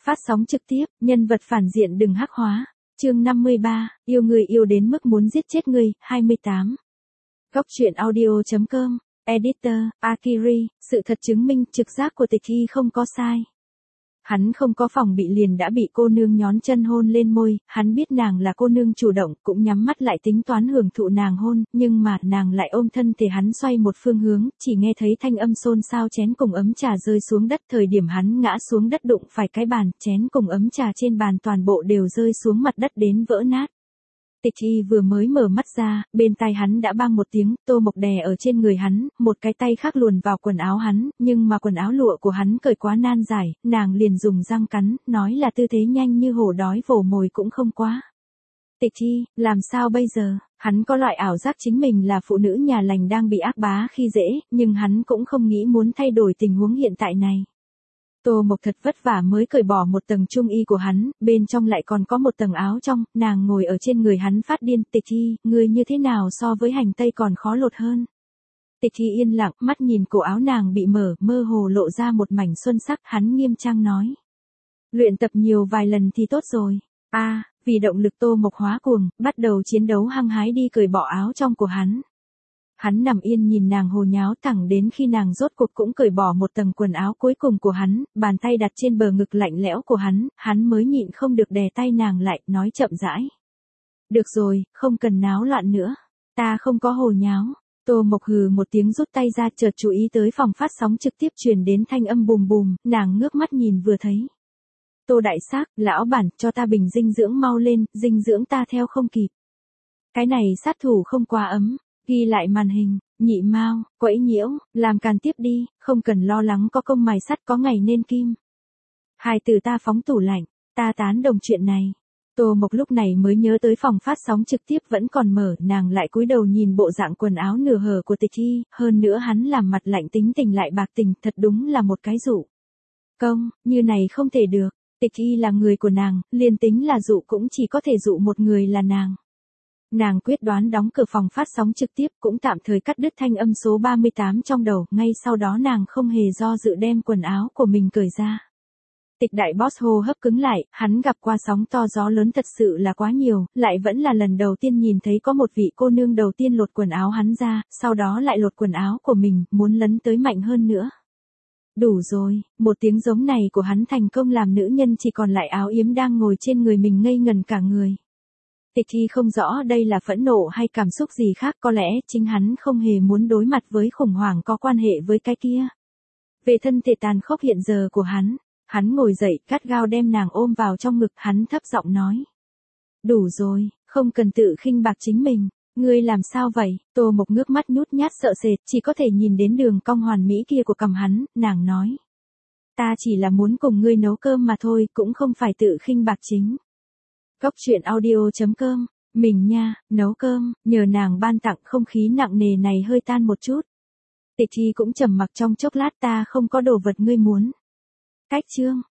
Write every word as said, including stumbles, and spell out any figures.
Phát sóng trực tiếp, nhân vật phản diện đừng hắc hóa. Chương năm mươi ba, yêu người yêu đến mức muốn giết chết người, hai mươi tám. Góc truyện audio chấm com, Editor, Akiri, sự thật chứng minh trực giác của Tịch Hy không có sai. Hắn không có phòng bị liền đã bị cô nương nhón chân hôn lên môi, hắn biết nàng là cô nương chủ động, cũng nhắm mắt lại tính toán hưởng thụ nàng hôn, nhưng mà nàng lại ôm thân thể hắn xoay một phương hướng, chỉ nghe thấy thanh âm xôn xao chén cùng ấm trà rơi xuống đất. Thời điểm hắn ngã xuống đất đụng phải cái bàn, chén cùng ấm trà trên bàn toàn bộ đều rơi xuống mặt đất đến vỡ nát. Tịch Hy vừa mới mở mắt ra, bên tai hắn đã bang một tiếng, Tô Mộc đè ở trên người hắn, một cái tay khác luồn vào quần áo hắn, nhưng mà quần áo lụa của hắn cởi quá nan giải, nàng liền dùng răng cắn, nói là tư thế nhanh như hổ đói vồ mồi cũng không quá. Tịch Hy, làm sao bây giờ? Hắn có loại ảo giác chính mình là phụ nữ nhà lành đang bị ác bá khi dễ, nhưng hắn cũng không nghĩ muốn thay đổi tình huống hiện tại này. Tô Mộc thật vất vả mới cởi bỏ một tầng trung y của hắn, bên trong lại còn có một tầng áo trong, nàng ngồi ở trên người hắn phát điên. Tịch Hy, ngươi như thế nào so với hành tây còn khó lột hơn? Tịch Hy yên lặng, mắt nhìn cổ áo nàng bị mở, mơ hồ lộ ra một mảnh xuân sắc, hắn nghiêm trang nói. Luyện tập nhiều vài lần thì tốt rồi. A, à, vì động lực Tô Mộc hóa cuồng, bắt đầu chiến đấu hăng hái đi cởi bỏ áo trong của hắn. Hắn nằm yên nhìn nàng hồ nháo thẳng đến khi nàng rốt cuộc cũng cởi bỏ một tầng quần áo cuối cùng của hắn, bàn tay đặt trên bờ ngực lạnh lẽo của hắn, hắn mới nhịn không được đè tay nàng lại, nói chậm rãi. Được rồi, không cần náo loạn nữa. Ta không có hồ nháo. Tô Mộc hừ một tiếng rút tay ra, chợt chú ý tới phòng phát sóng trực tiếp truyền đến thanh âm bùm bùm, nàng ngước mắt nhìn vừa thấy. Tô đại xác, lão bản, cho ta bình dinh dưỡng mau lên, dinh dưỡng ta theo không kịp. Cái này sát thủ không quá ấm. Ghi lại màn hình, nhị mao, quẫy nhiễu, làm càn tiếp đi, không cần lo lắng có công mài sắt có ngày nên kim. Hai từ ta phóng tủ lạnh, ta tán đồng chuyện này. Tô Mộc lúc này mới nhớ tới phòng phát sóng trực tiếp vẫn còn mở, nàng lại cúi đầu nhìn bộ dạng quần áo nửa hở của Tịch Hy, hơn nữa hắn làm mặt lạnh tính tình lại bạc tình, thật đúng là một cái dụ. Công, như này không thể được, Tịch Hy là người của nàng, liền tính là dụ cũng chỉ có thể dụ một người là nàng. Nàng quyết đoán đóng cửa phòng phát sóng trực tiếp, cũng tạm thời cắt đứt thanh âm số ba mươi tám trong đầu, ngay sau đó nàng không hề do dự đem quần áo của mình cởi ra. Tịch đại boss hô hấp cứng lại, hắn gặp qua sóng to gió lớn thật sự là quá nhiều, lại vẫn là lần đầu tiên nhìn thấy có một vị cô nương đầu tiên lột quần áo hắn ra, sau đó lại lột quần áo của mình, muốn lấn tới mạnh hơn nữa. Đủ rồi, một tiếng giống này của hắn thành công làm nữ nhân chỉ còn lại áo yếm đang ngồi trên người mình ngây ngần cả người. Tịch Hy không rõ đây là phẫn nộ hay cảm xúc gì khác, có lẽ chính hắn không hề muốn đối mặt với khủng hoảng có quan hệ với cái kia. Về thân thể tàn khốc hiện giờ của hắn, hắn ngồi dậy, gắt gao đem nàng ôm vào trong ngực, hắn thấp giọng nói. Đủ rồi, không cần tự khinh bạc chính mình, ngươi làm sao vậy? Tô Mộc ngước mắt nhút nhát sợ sệt, chỉ có thể nhìn đến đường cong hoàn mỹ kia của cằm hắn, nàng nói. Ta chỉ là muốn cùng ngươi nấu cơm mà thôi, cũng không phải tự khinh bạc chính. Góc truyện audio chấm com, mình nha, nấu cơm, nhờ nàng ban tặng không khí nặng nề này hơi tan một chút. Tịch Hy cũng trầm mặc trong chốc lát, ta không có đồ vật ngươi muốn. Cách chương.